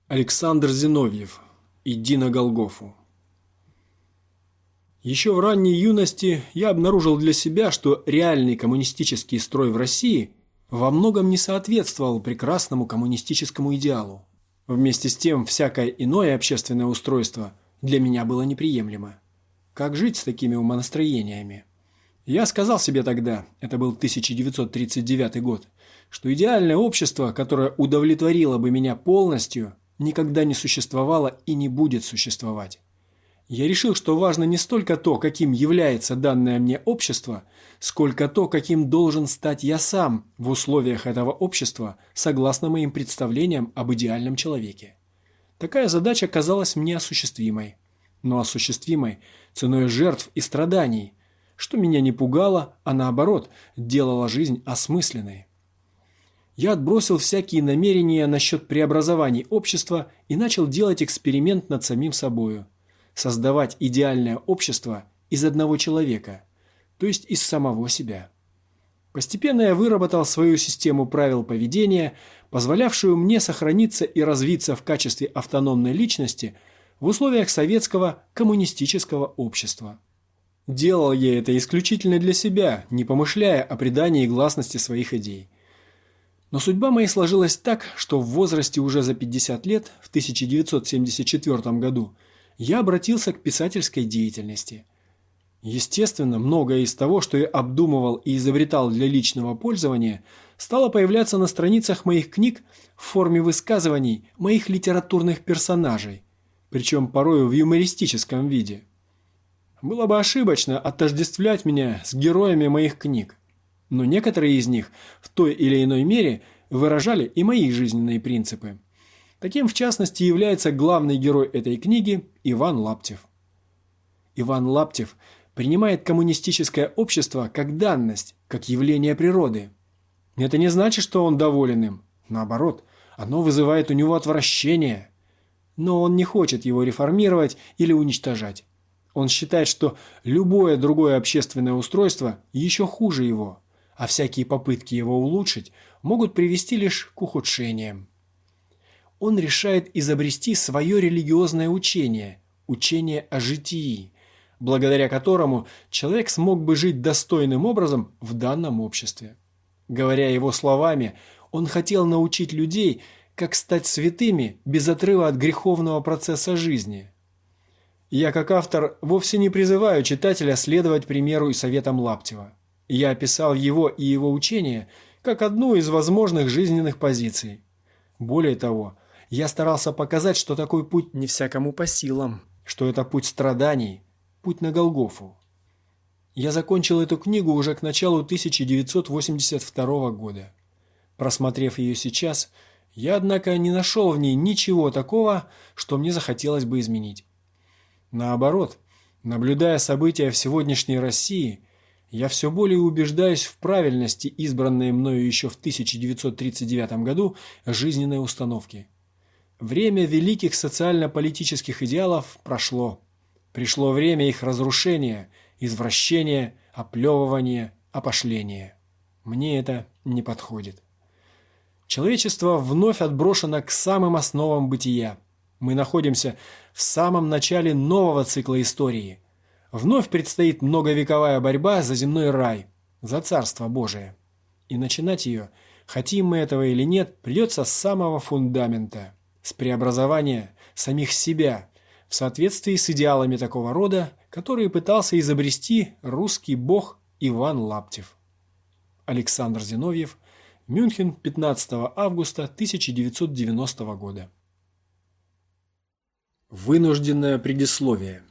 Александр Зиновьев. «Иди на Голгофу». Еще в ранней юности я обнаружил для себя, что реальный коммунистический строй в России во многом не соответствовал прекрасному коммунистическому идеалу. Вместе с тем, всякое иное общественное устройство для меня было неприемлемо. Как жить с такими умонастроениями? Я сказал себе тогда, это был 1939 год, что идеальное общество, которое удовлетворило бы меня полностью, никогда не существовало и не будет существовать. Я решил, что важно не столько то, каким является данное мне общество, сколько то, каким должен стать я сам в условиях этого общества, согласно моим представлениям об идеальном человеке. Такая задача казалась мне осуществимой, но осуществимой ценой жертв и страданий, что меня не пугало, а наоборот, делало жизнь осмысленной. Я отбросил всякие намерения насчет преобразований общества и начал делать эксперимент над самим собою. Создавать идеальное общество из одного человека, то есть из самого себя. Постепенно я выработал свою систему правил поведения, позволявшую мне сохраниться и развиться в качестве автономной личности в условиях советского коммунистического общества. Делал я это исключительно для себя, не помышляя о придании гласности своих идей. Но судьба моя сложилась так, что в возрасте уже за 50 лет, в 1974 году, я обратился к писательской деятельности. Естественно, многое из того, что я обдумывал и изобретал для личного пользования, стало появляться на страницах моих книг в форме высказываний моих литературных персонажей, причем порою в юмористическом виде. Было бы ошибочно отождествлять меня с героями моих книг, но некоторые из них в той или иной мере выражали и мои жизненные принципы. Таким, в частности, является главный герой этой книги Иван Лаптев. Иван Лаптев принимает коммунистическое общество как данность, как явление природы. Это не значит, что он доволен им. Наоборот, оно вызывает у него отвращение. Но он не хочет его реформировать или уничтожать. Он считает, что любое другое общественное устройство еще хуже его, а всякие попытки его улучшить могут привести лишь к ухудшениям. Он решает изобрести свое религиозное учение, учение о житии, благодаря которому человек смог бы жить достойным образом в данном обществе. Говоря его словами, он хотел научить людей, как стать святыми без отрыва от греховного процесса жизни. Я, как автор, вовсе не призываю читателя следовать примеру и советам Лаптева. Я описал его и его учение как одну из возможных жизненных позиций. Более того, я старался показать, что такой путь не всякому по силам, что это путь страданий, путь на Голгофу. Я закончил эту книгу уже к началу 1982 года. Просмотрев ее сейчас, я, однако, не нашел в ней ничего такого, что мне захотелось бы изменить. Наоборот, наблюдая события в сегодняшней России, я все более убеждаюсь в правильности избранной мною еще в 1939 году жизненной установки. Время великих социально-политических идеалов прошло. Пришло время их разрушения, извращения, оплевывания, опошления. Мне это не подходит. Человечество вновь отброшено к самым основам бытия. Мы находимся в самом начале нового цикла истории. Вновь предстоит многовековая борьба за земной рай, за Царство Божие. И начинать ее, хотим мы этого или нет, придется с самого фундамента, с преобразования самих себя, в соответствии с идеалами такого рода, которые пытался изобрести русский бог Иван Лаптев. Александр Зиновьев, Мюнхен, 15 августа 1990 года. Вынужденное предисловие.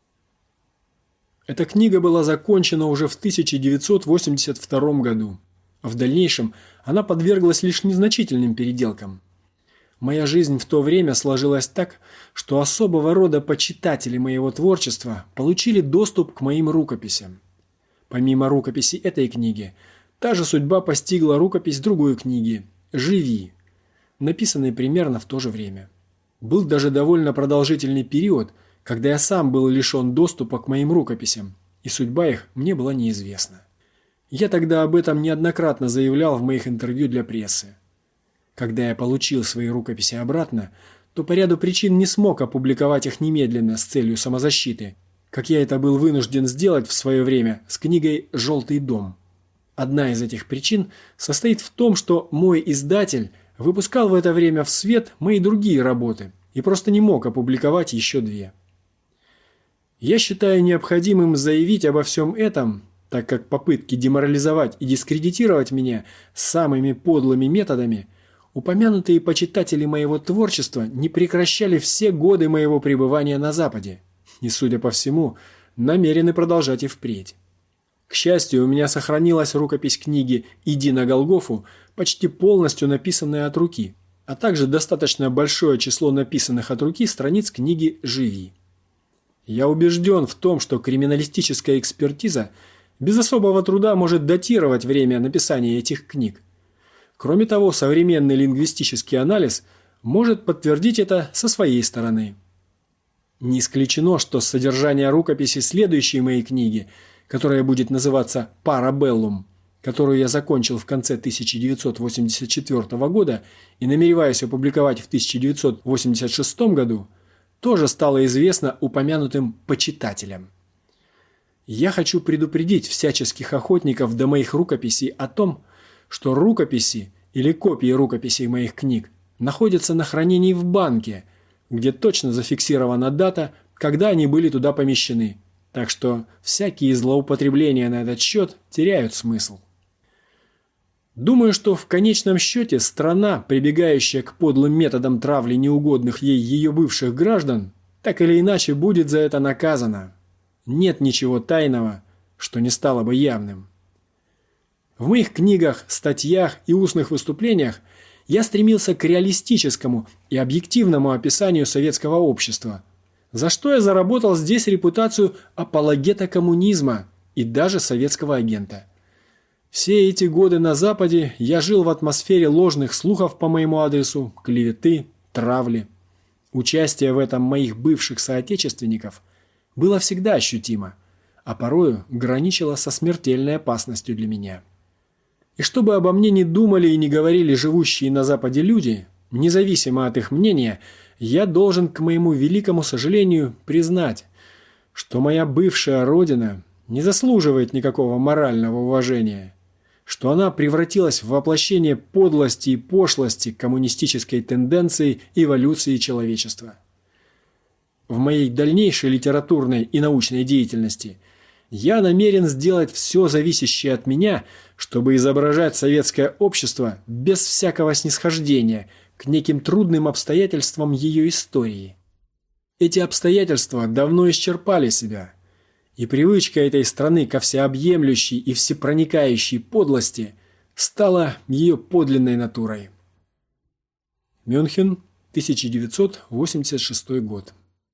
Эта книга была закончена уже в 1982 году. В дальнейшем она подверглась лишь незначительным переделкам. Моя жизнь в то время сложилась так, что особого рода почитатели моего творчества получили доступ к моим рукописям. Помимо рукописи этой книги, та же судьба постигла рукопись другой книги «Живи», написанной примерно в то же время. Был даже довольно продолжительный период, когда я сам был лишен доступа к моим рукописям, и судьба их мне была неизвестна. Я тогда об этом неоднократно заявлял в моих интервью для прессы. Когда я получил свои рукописи обратно, то по ряду причин не смог опубликовать их немедленно с целью самозащиты, как я это был вынужден сделать в свое время с книгой «Желтый дом». Одна из этих причин состоит в том, что мой издатель выпускал в это время в свет мои другие работы и просто не мог опубликовать еще две. Я считаю необходимым заявить обо всем этом, так как попытки деморализовать и дискредитировать меня самыми подлыми методами, упомянутые почитатели моего творчества не прекращали все годы моего пребывания на Западе и, судя по всему, намерены продолжать и впредь. К счастью, у меня сохранилась рукопись книги «Иди на Голгофу», почти полностью написанная от руки, а также достаточно большое число написанных от руки страниц книги «Живи». Я убежден в том, что криминалистическая экспертиза без особого труда может датировать время написания этих книг. Кроме того, современный лингвистический анализ может подтвердить это со своей стороны. Не исключено, что содержание рукописи следующей моей книги, которая будет называться «Парабеллум», которую я закончил в конце 1984 года и намереваюсь опубликовать в 1986 году, тоже стало известно упомянутым почитателям. Я хочу предупредить всяческих охотников до моих рукописей о том, что рукописи или копии рукописей моих книг находятся на хранении в банке, где точно зафиксирована дата, когда они были туда помещены, так что всякие злоупотребления на этот счет теряют смысл. Думаю, что в конечном счете страна, прибегающая к подлым методам травли неугодных ей ее бывших граждан, так или иначе будет за это наказана. Нет ничего тайного, что не стало бы явным. В моих книгах, статьях и устных выступлениях я стремился к реалистическому и объективному описанию советского общества, за что я заработал здесь репутацию апологета коммунизма и даже советского агента. Все эти годы на Западе я жил в атмосфере ложных слухов по моему адресу, клеветы, травли. Участие в этом моих бывших соотечественников было всегда ощутимо, а порою граничило со смертельной опасностью для меня. И чтобы обо мне не думали и не говорили живущие на Западе люди, независимо от их мнения, я должен, к моему великому сожалению, признать, что моя бывшая родина не заслуживает никакого морального уважения, что она превратилась в воплощение подлости и пошлости коммунистической тенденции эволюции человечества. В моей дальнейшей литературной и научной деятельности я намерен сделать все зависящее от меня, чтобы изображать советское общество без всякого снисхождения к неким трудным обстоятельствам ее истории. Эти обстоятельства давно исчерпали себя, и привычка этой страны ко всеобъемлющей и всепроникающей подлости стала ее подлинной натурой. Мюнхен, 1986 год.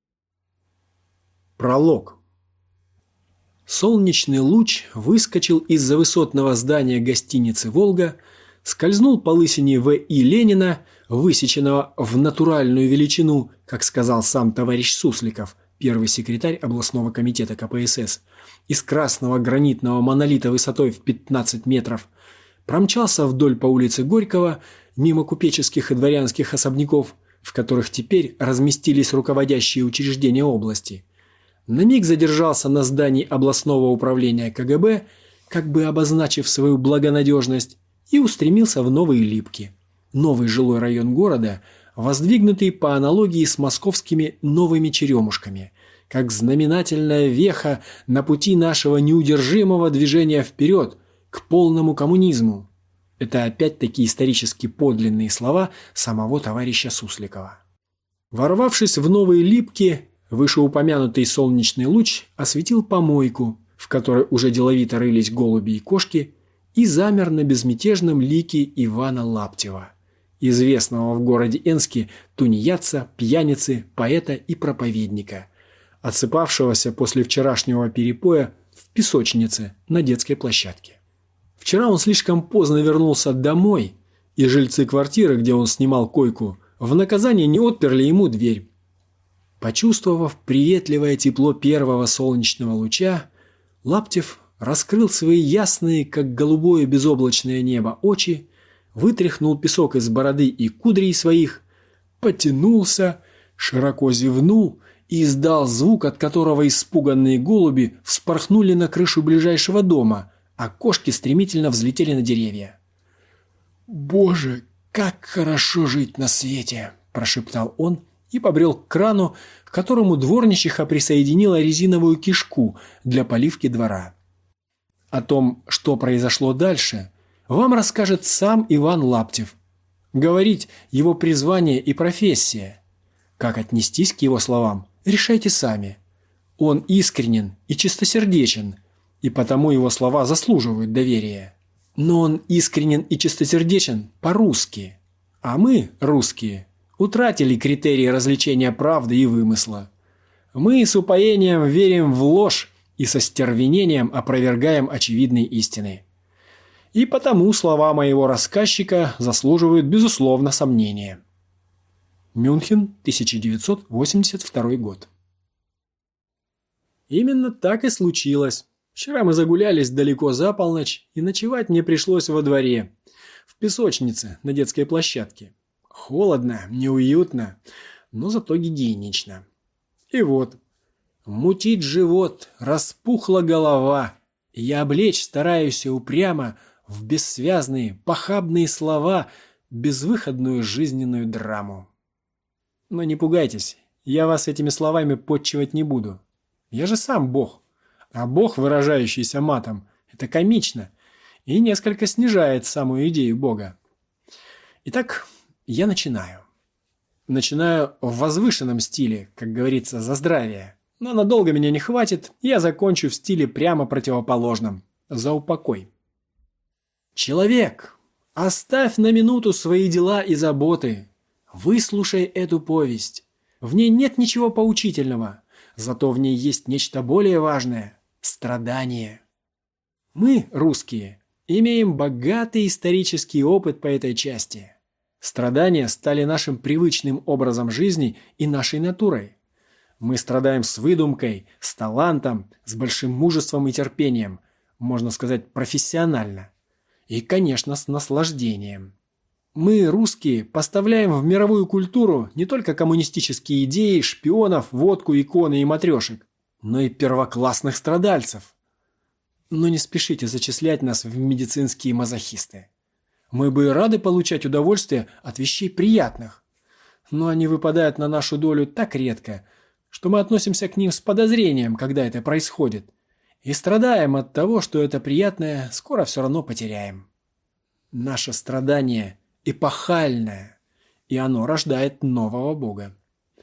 Пролог. Солнечный луч выскочил из-за высотного здания гостиницы «Волга», скользнул по лысине В.И. Ленина, высеченного в натуральную величину, как сказал сам товарищ Сусликов, первый секретарь областного комитета КПСС, из красного гранитного монолита высотой в 15 метров, промчался вдоль по улице Горького, мимо купеческих и дворянских особняков, в которых теперь разместились руководящие учреждения области. На миг задержался на здании областного управления КГБ, как бы обозначив свою благонадежность, и устремился в Новые Липки, новый жилой район города, воздвигнутый по аналогии с московскими Новыми Черемушками, как знаменательная веха на пути нашего неудержимого движения вперед к полному коммунизму. Это опять-таки исторически подлинные слова самого товарища Сусликова. Ворвавшись в Новые Липки, вышеупомянутый солнечный луч осветил помойку, в которой уже деловито рылись голуби и кошки, и замер на безмятежном лике Ивана Лаптева, известного в городе Энске тунеядца, пьяницы, поэта и проповедника, отсыпавшегося после вчерашнего перепоя в песочнице на детской площадке. Вчера он слишком поздно вернулся домой, и жильцы квартиры, где он снимал койку, в наказание не отперли ему дверь. Почувствовав приветливое тепло первого солнечного луча, Лаптев раскрыл свои ясные, как голубое безоблачное небо, очи, вытряхнул песок из бороды и кудрей своих, потянулся, широко зевнул и издал звук, от которого испуганные голуби вспорхнули на крышу ближайшего дома, а кошки стремительно взлетели на деревья. «Боже, как хорошо жить на свете!» – прошептал он и побрел к крану, к которому дворничиха присоединила резиновую кишку для поливки двора. О том, что произошло дальше, вам расскажет сам Иван Лаптев. Говорить его призвание и профессия. Как отнестись к его словам, решайте сами. Он искренен и чистосердечен, и потому его слова заслуживают доверия. Но он искренен и чистосердечен по-русски. А мы, русские, утратили критерии различения правды и вымысла. Мы с упоением верим в ложь и со стервенением опровергаем очевидные истины. И потому слова моего рассказчика заслуживают, безусловно, сомнения. Мюнхен, 1982 год. Именно так и случилось. Вчера мы загулялись далеко за полночь, и ночевать мне пришлось во дворе, в песочнице на детской площадке. Холодно, неуютно, но зато гигиенично. И вот, мутит живот, распухла голова. Я облечь стараюсь упрямо в бессвязные, похабные слова безвыходную жизненную драму. Но не пугайтесь, я вас этими словами подчивать не буду. Я же сам Бог. А Бог, выражающийся матом, это комично и несколько снижает самую идею Бога. Итак, я начинаю. Начинаю в возвышенном стиле, как говорится, за здравие. Но надолго меня не хватит, я закончу в стиле прямо противоположном, за упокой. Человек, оставь на минуту свои дела и заботы. Выслушай эту повесть. В ней нет ничего поучительного, зато в ней есть нечто более важное – страдание. Мы, русские, имеем богатый исторический опыт по этой части. Страдания стали нашим привычным образом жизни и нашей натурой. Мы страдаем с выдумкой, с талантом, с большим мужеством и терпением, можно сказать, профессионально. И, конечно, с наслаждением. Мы, русские, поставляем в мировую культуру не только коммунистические идеи, шпионов, водку, иконы и матрешек, но и первоклассных страдальцев. Но не спешите зачислять нас в медицинские мазохисты. Мы бы рады получать удовольствие от вещей приятных, но они выпадают на нашу долю так редко, что мы относимся к ним с подозрением, когда это происходит, и страдаем от того, что это приятное скоро все равно потеряем. Наше страдание эпохальное, и оно рождает нового Бога.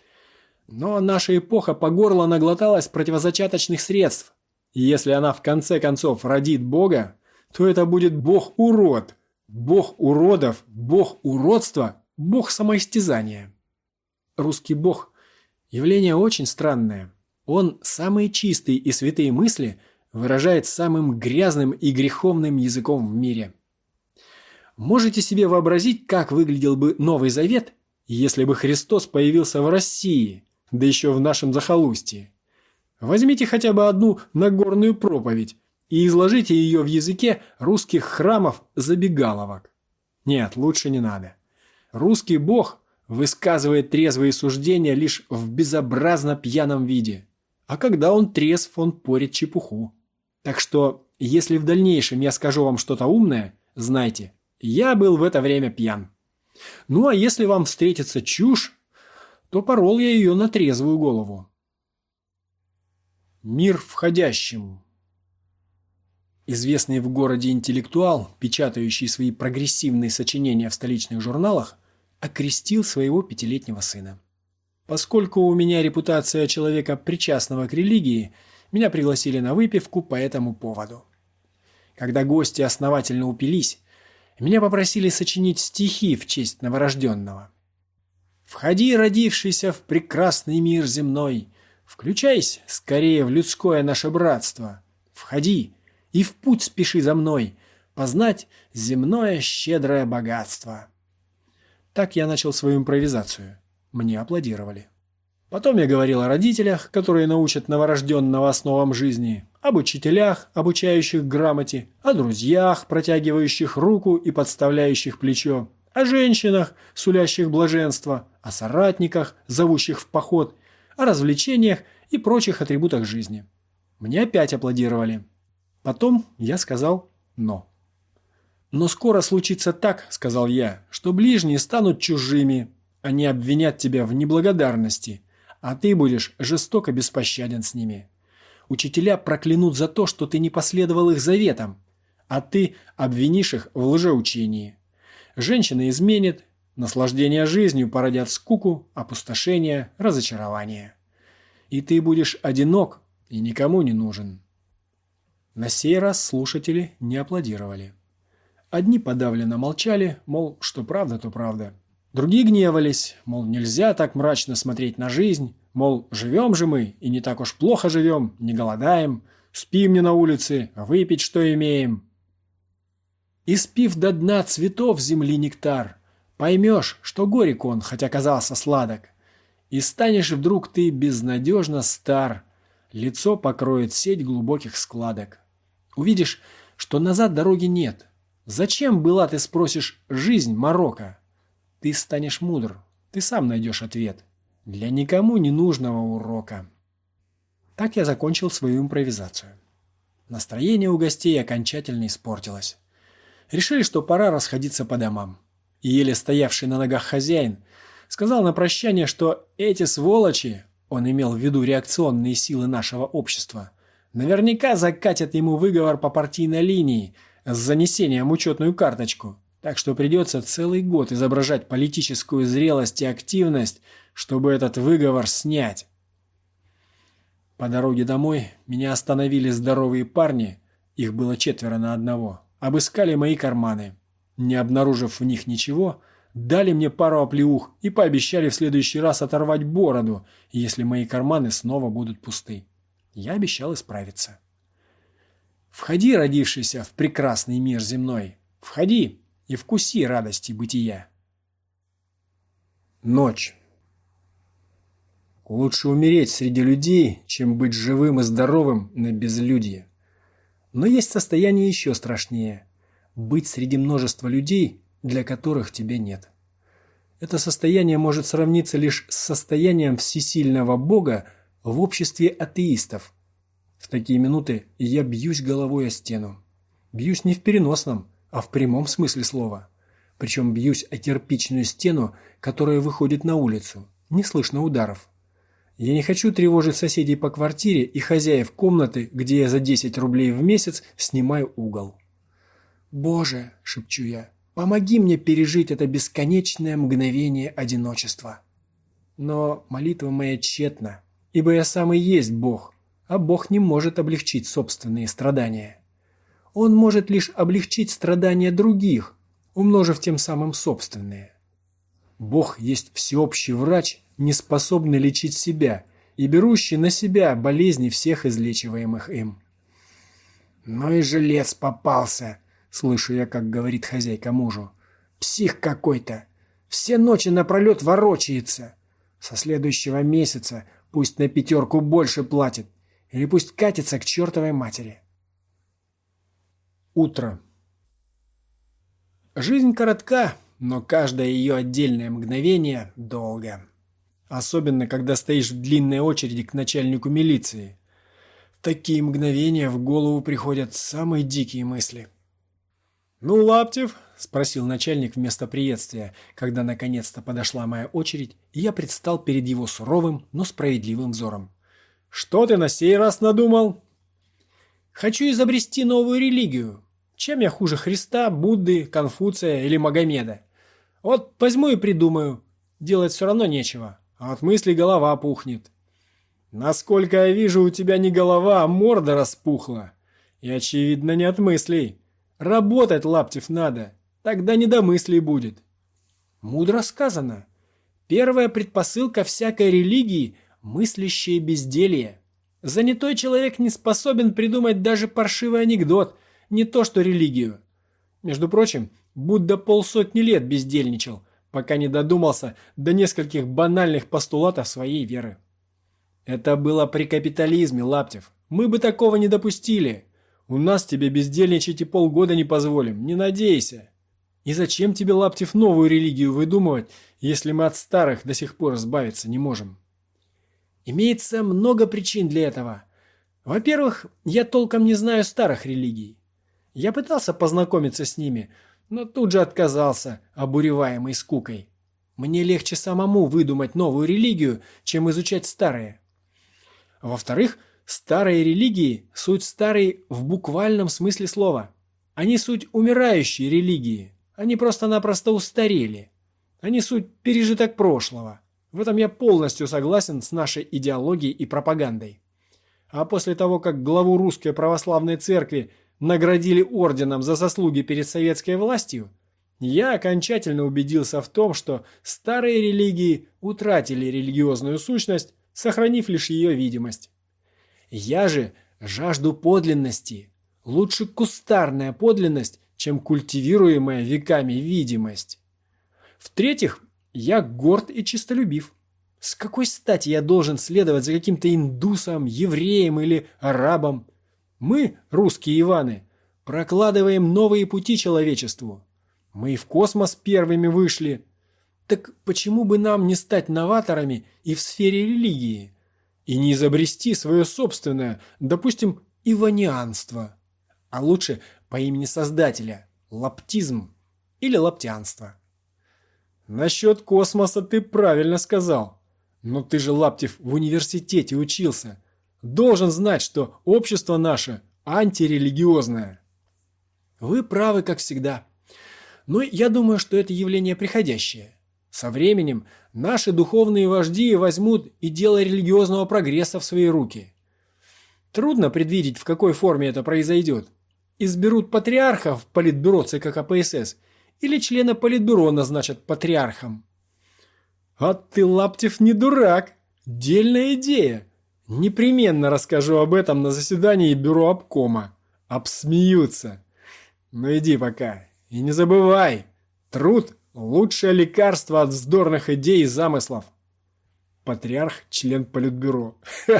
Но наша эпоха по горло наглоталась противозачаточных средств, и если она в конце концов родит Бога, то это будет Бог-урод, Бог уродов, Бог уродства, Бог самоистязания. Русский Бог – явление очень странное. Он самые чистые и святые мысли выражает самым грязным и греховным языком в мире. Можете себе вообразить, как выглядел бы Новый Завет, если бы Христос появился в России, да еще в нашем захолустье? Возьмите хотя бы одну Нагорную проповедь и изложите ее в языке русских храмов-забегаловок. Нет, лучше не надо. Русский Бог высказывает трезвые суждения лишь в безобразно пьяном виде, а когда он трезв, он порит чепуху. Так что, если в дальнейшем я скажу вам что-то умное, знайте, я был в это время пьян. Ну а если вам встретится чушь, то порол я ее на трезвую голову. Мир входящим. Известный в городе интеллектуал, печатающий свои прогрессивные сочинения в столичных журналах, окрестил своего 5-летнего сына. Поскольку у меня репутация человека, причастного к религии, меня пригласили на выпивку по этому поводу. Когда гости основательно упились, меня попросили сочинить стихи в честь новорожденного. «Входи, родившийся в прекрасный мир земной, включайся скорее в людское наше братство. Входи и в путь спеши за мной, познать земное щедрое богатство». Так я начал свою импровизацию. Мне аплодировали. Потом я говорил о родителях, которые научат новорожденного основам жизни, об учителях, обучающих грамоте, о друзьях, протягивающих руку и подставляющих плечо, о женщинах, сулящих блаженство, о соратниках, зовущих в поход, о развлечениях и прочих атрибутах жизни. Мне опять аплодировали. Потом я сказал «но». «Но скоро случится так, — сказал я, — что ближние станут чужими, они обвинят тебя в неблагодарности, а ты будешь жестоко беспощаден с ними. Учителя проклянут за то, что ты не последовал их заветам, а ты обвинишь их в лжеучении. Женщина изменит, наслаждение жизнью породят скуку, опустошение, разочарование. И ты будешь одинок и никому не нужен». На сей раз слушатели не аплодировали. Одни подавленно молчали, мол, что правда, то правда. Другие гневались, мол, нельзя так мрачно смотреть на жизнь, мол, живем же мы, и не так уж плохо живем, не голодаем, спим не на улице, выпить что имеем. И спив до дна цветов земли нектар, поймешь, что горек он, хоть оказался сладок, и станешь вдруг ты безнадежно стар, лицо покроет сеть глубоких складок. Увидишь, что назад дороги нет. Зачем была, ты спросишь, жизнь Марокко? Ты станешь мудр, ты сам найдешь ответ. Для никому не нужного урока. Так я закончил свою импровизацию. Настроение у гостей окончательно испортилось. Решили, что пора расходиться по домам. И еле стоявший на ногах хозяин сказал на прощание, что эти сволочи, он имел в виду реакционные силы нашего общества, наверняка закатят ему выговор по партийной линии с занесением в учетную карточку, так что придется целый год изображать политическую зрелость и активность, чтобы этот выговор снять. По дороге домой меня остановили здоровые парни, их было 4 на 1, обыскали мои карманы. Не обнаружив в них ничего, дали мне пару оплеух и пообещали в следующий раз оторвать бороду, если мои карманы снова будут пусты. Я обещал исправиться. Входи, родившийся в прекрасный мир земной, входи и вкуси радости бытия. Ночь. Лучше умереть среди людей, чем быть живым и здоровым на безлюдье. Но есть состояние еще страшнее – быть среди множества людей, для которых тебя нет. Это состояние может сравниться лишь с состоянием всесильного Бога в обществе атеистов. В такие минуты я бьюсь головой о стену. Бьюсь не в переносном, а в прямом смысле слова. Причем бьюсь о кирпичную стену, которая выходит на улицу. Не слышно ударов. Я не хочу тревожить соседей по квартире и хозяев комнаты, где я за 10 рублей в месяц снимаю угол. «Боже!» – шепчу я. «Помоги мне пережить это бесконечное мгновение одиночества». Но молитва моя тщетна, ибо я сам и есть Бог, а Бог не может облегчить собственные страдания. Он может лишь облегчить страдания других, умножив тем самым собственные. Бог есть всеобщий врач, не способный лечить себя и берущий на себя болезни всех излечиваемых им. «Ну и жилец попался!» — слышу я, как говорит хозяйка мужу. «Псих какой-то! Все ночи напролет ворочается! Со следующего месяца пусть на 5 больше платит, или пусть катится к чертовой матери!» Утро. Жизнь коротка, но каждое ее отдельное мгновение долго. Особенно, когда стоишь в длинной очереди к начальнику милиции. В такие мгновения в голову приходят самые дикие мысли. «Ну, Лаптев?» – спросил начальник вместо приветствия, когда наконец-то подошла моя очередь, и я предстал перед его суровым, но справедливым взором. «Что ты на сей раз надумал?» «Хочу изобрести новую религию. Чем я хуже Христа, Будды, Конфуция или Магомеда? Вот возьму и придумаю. Делать все равно нечего, а от мыслей голова пухнет». «Насколько я вижу, у тебя не голова, а морда распухла. И, очевидно, не от мыслей. Работать, Лаптев, надо, тогда не до мыслей будет». Мудро сказано. Первая предпосылка всякой религии – мыслящее безделье. Занятой человек не способен придумать даже паршивый анекдот, не то что религию. Между прочим, Будда 50 лет бездельничал, пока не додумался до нескольких банальных постулатов своей веры. Это было при капитализме, Лаптев. Мы бы такого не допустили. У нас тебе бездельничать и полгода не позволим, не надейся. И зачем тебе, Лаптев, новую религию выдумывать, если мы от старых до сих пор избавиться не можем? Имеется много причин для этого. Во-первых, я толком не знаю старых религий. Я пытался познакомиться с ними, но тут же отказался, обуреваемый скукой. Мне легче самому выдумать новую религию, чем изучать старые. Во-вторых, старые религии – суть старые в буквальном смысле слова. Они суть умирающей религии. Они просто-напросто устарели. Они суть пережиток прошлого. В этом я полностью согласен с нашей идеологией и пропагандой. А после того, как главу Русской Православной Церкви наградили орденом за заслуги перед советской властью, я окончательно убедился в том, что старые религии утратили религиозную сущность, сохранив лишь ее видимость. Я же жажду подлинности. Лучше кустарная подлинность, чем культивируемая веками видимость. В-третьих, я горд и честолюбив. С какой стати я должен следовать за каким-то индусом, евреем или арабом? Мы, русские Иваны, прокладываем новые пути человечеству. Мы и в космос первыми вышли. Так почему бы нам не стать новаторами и в сфере религии? И не изобрести свое собственное, допустим, иванианство? А лучше по имени Создателя – лаптизм или лаптянство. Насчет космоса ты правильно сказал. Но ты же, Лаптев, в университете учился. Должен знать, что общество наше антирелигиозное. Вы правы, как всегда. Но я думаю, что это явление приходящее. Со временем наши духовные вожди возьмут и дело религиозного прогресса в свои руки. Трудно предвидеть, в какой форме это произойдет. Изберут патриарха в политбюро ЦК КПСС или члена политбюро назначат патриархом. А ты, Лаптев, не дурак. Дельная идея. Непременно расскажу об этом на заседании бюро обкома. Обсмеются. Ну иди пока. И не забывай, труд – лучшее лекарство от вздорных идей и замыслов. Патриарх – член политбюро.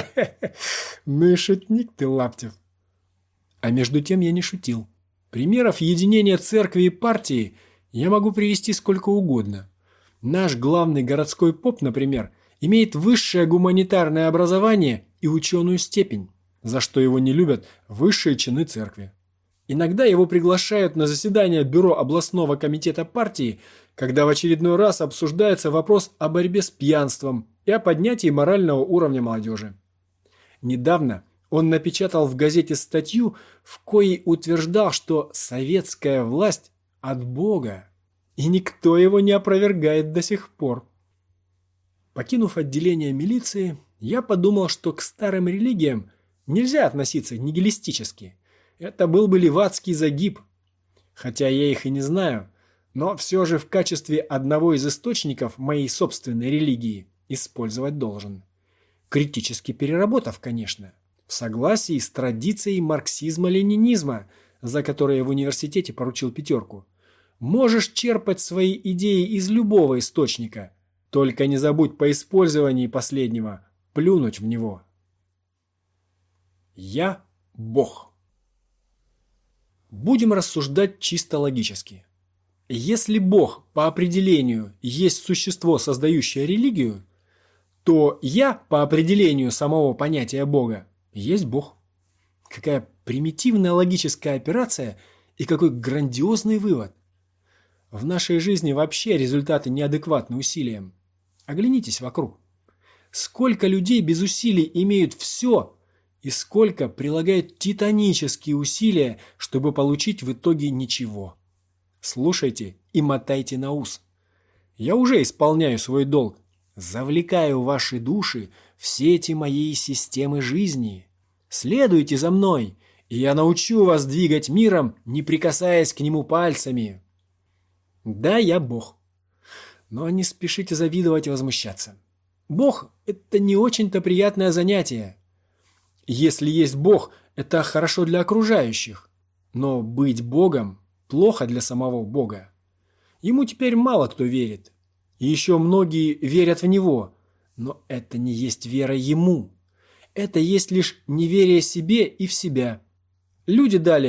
Ну и шутник ты, Лаптев. А между тем я не шутил. Примеров единения церкви и партии я могу привести сколько угодно. Наш главный городской поп, например, имеет высшее гуманитарное образование и ученую степень, за что его не любят высшие чины церкви. Иногда его приглашают на заседание бюро областного комитета партии, когда в очередной раз обсуждается вопрос о борьбе с пьянством и о поднятии морального уровня молодежи. Недавно он напечатал в газете статью, в коей утверждал, что советская власть от Бога, и никто его не опровергает до сих пор. Покинув отделение милиции, я подумал, что к старым религиям нельзя относиться нигилистически. Это был бы левацкий загиб. Хотя я их и не знаю, но все же в качестве одного из источников моей собственной религии использовать должен. Критически переработав, конечно, в согласии с традицией марксизма-ленинизма, за которое я в университете поручил 5. Можешь черпать свои идеи из любого источника, только не забудь по использовании последнего плюнуть в него. Я – Бог. Будем рассуждать чисто логически. Если Бог по определению есть существо, создающее религию, то я по определению самого понятия Бога есть Бог. Какая примитивная логическая операция и какой грандиозный вывод. В нашей жизни вообще результаты неадекватны усилиям. Оглянитесь вокруг. Сколько людей без усилий имеют все, и сколько прилагают титанические усилия, чтобы получить в итоге ничего. Слушайте и мотайте на ус. Я уже исполняю свой долг. Завлекаю ваши души в сети моей системы жизни. Следуйте за мной, и я научу вас двигать миром, не прикасаясь к нему пальцами. Да, я Бог. Но не спешите завидовать и возмущаться. Бог – это не очень-то приятное занятие. Если есть Бог, это хорошо для окружающих. Но быть Богом плохо для самого Бога. Ему теперь мало кто верит. И еще многие верят в Него. Но это не есть вера Ему. Это есть лишь неверие себе и в себя. Люди далее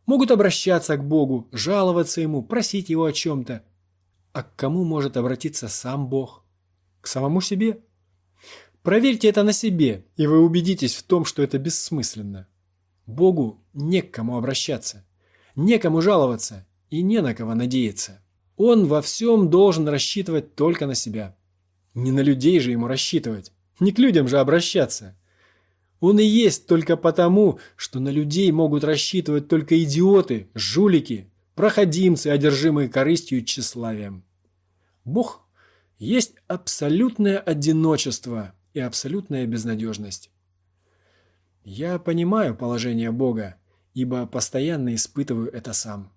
могут обращаться к Богу, жаловаться Ему, просить Его о чем-то. А к кому может обратиться сам Бог? К самому себе? Проверьте это на себе, и вы убедитесь в том, что это бессмысленно. Богу не к кому обращаться, некому жаловаться и не на кого надеяться. Он во всем должен рассчитывать только на себя. Не на людей же ему рассчитывать, не к людям же обращаться. Он и есть только потому, что на людей могут рассчитывать только идиоты, жулики, проходимцы, одержимые корыстью и тщеславием. Бог есть абсолютное одиночество и абсолютная безнадежность. Я понимаю положение Бога, ибо постоянно испытываю это сам.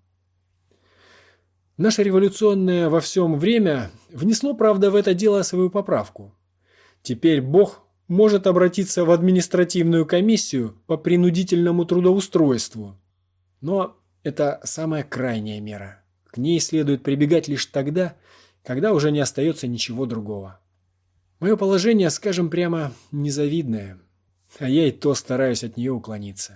Наше революционное во всем время внесло, правда, в это дело свою поправку. Теперь Бог может обратиться в административную комиссию по принудительному трудоустройству. Но это самая крайняя мера. К ней следует прибегать лишь тогда, когда уже не остается ничего другого. Мое положение, скажем прямо, незавидное, а я и то стараюсь от нее уклониться.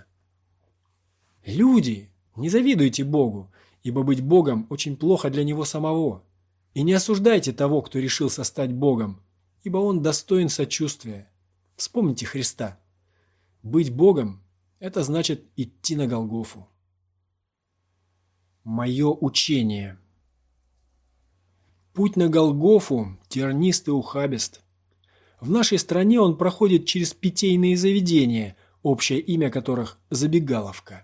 Люди, не завидуйте Богу, ибо быть Богом очень плохо для Него самого. И не осуждайте того, кто решился стать Богом, ибо он достоин сочувствия. Вспомните Христа. Быть Богом – это значит идти на Голгофу. Мое учение. Путь на Голгофу тернист и ухабист. В нашей стране он проходит через питейные заведения, общее имя которых – забегаловка.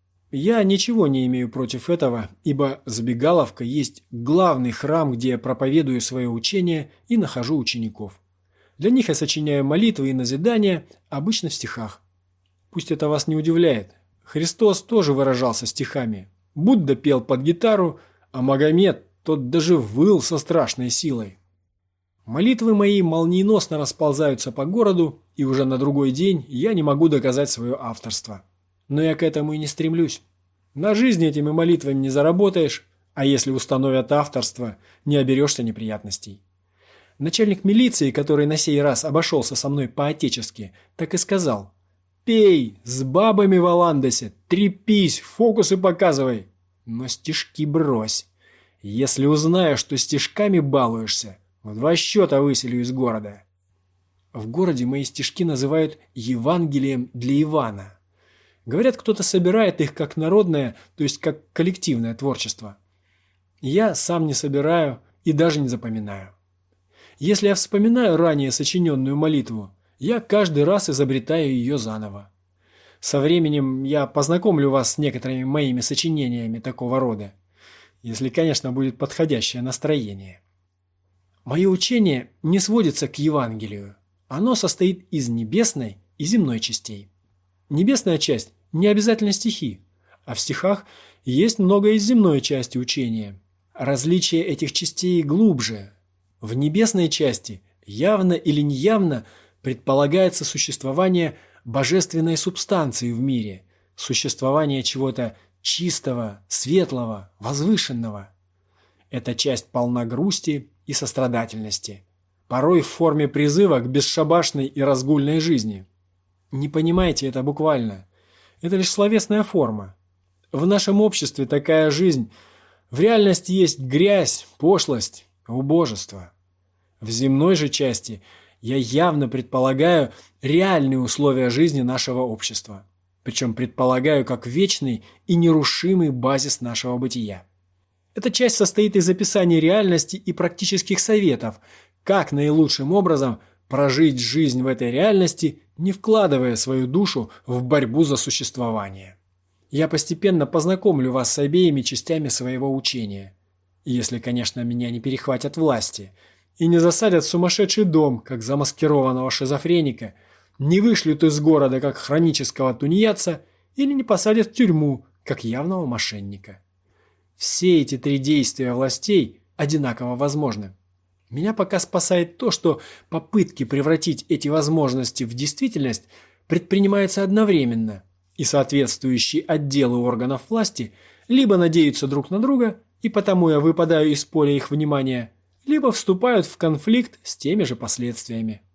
Я ничего не имею против этого, ибо забегаловка есть главный храм, где я проповедую свое учение и нахожу учеников. Для них я сочиняю молитвы и назидания, обычно в стихах. Пусть это вас не удивляет. Христос тоже выражался стихами. Будда пел под гитару, а Магомед, тот даже выл со страшной силой. Молитвы мои молниеносно расползаются по городу, и уже на другой день я не могу доказать свое авторство. Но я к этому и не стремлюсь. На жизнь этими молитвами не заработаешь, а если установят авторство, не оберешься неприятностей. Начальник милиции, который на сей раз обошелся со мной по-отечески, так и сказал: «Пей, с бабами в Аландосе, трепись, фокусы показывай, но стишки брось. Если узнаю, что стишками балуешься, в 2 счета выселю из города». В городе мои стишки называют Евангелием для Ивана. Говорят, кто-то собирает их как народное, то есть как коллективное творчество. Я сам не собираю и даже не запоминаю. Если я вспоминаю ранее сочиненную молитву, я каждый раз изобретаю ее заново. Со временем я познакомлю вас с некоторыми моими сочинениями такого рода, если, конечно, будет подходящее настроение. Мое учение не сводится к Евангелию. Оно состоит из небесной и земной частей. Небесная часть не обязательно стихи, а в стихах есть много из земной части учения. Различие этих частей глубже. В небесной части явно или неявно предполагается существование божественной субстанции в мире, существование чего-то чистого, светлого, возвышенного. Эта часть полна грусти и сострадательности, порой в форме призыва к бесшабашной и разгульной жизни. Не понимайте это буквально. Это лишь словесная форма. В нашем обществе такая жизнь в реальности есть грязь, пошлость, убожество. В земной же части я явно предполагаю реальные условия жизни нашего общества. Причем предполагаю как вечный и нерушимый базис нашего бытия. Эта часть состоит из описания реальности и практических советов, как наилучшим образом прожить жизнь в этой реальности, не вкладывая свою душу в борьбу за существование. Я постепенно познакомлю вас с обеими частями своего учения, если, конечно, меня не перехватят власти, и не засадят в сумасшедший дом, как замаскированного шизофреника, не вышлют из города, как хронического тунеядца, или не посадят в тюрьму, как явного мошенника. Все эти 3 действия властей одинаково возможны. Меня пока спасает то, что попытки превратить эти возможности в действительность предпринимаются одновременно, и соответствующие отделы органов власти либо надеются друг на друга, и потому я выпадаю из поля их внимания, либо вступают в конфликт с теми же последствиями.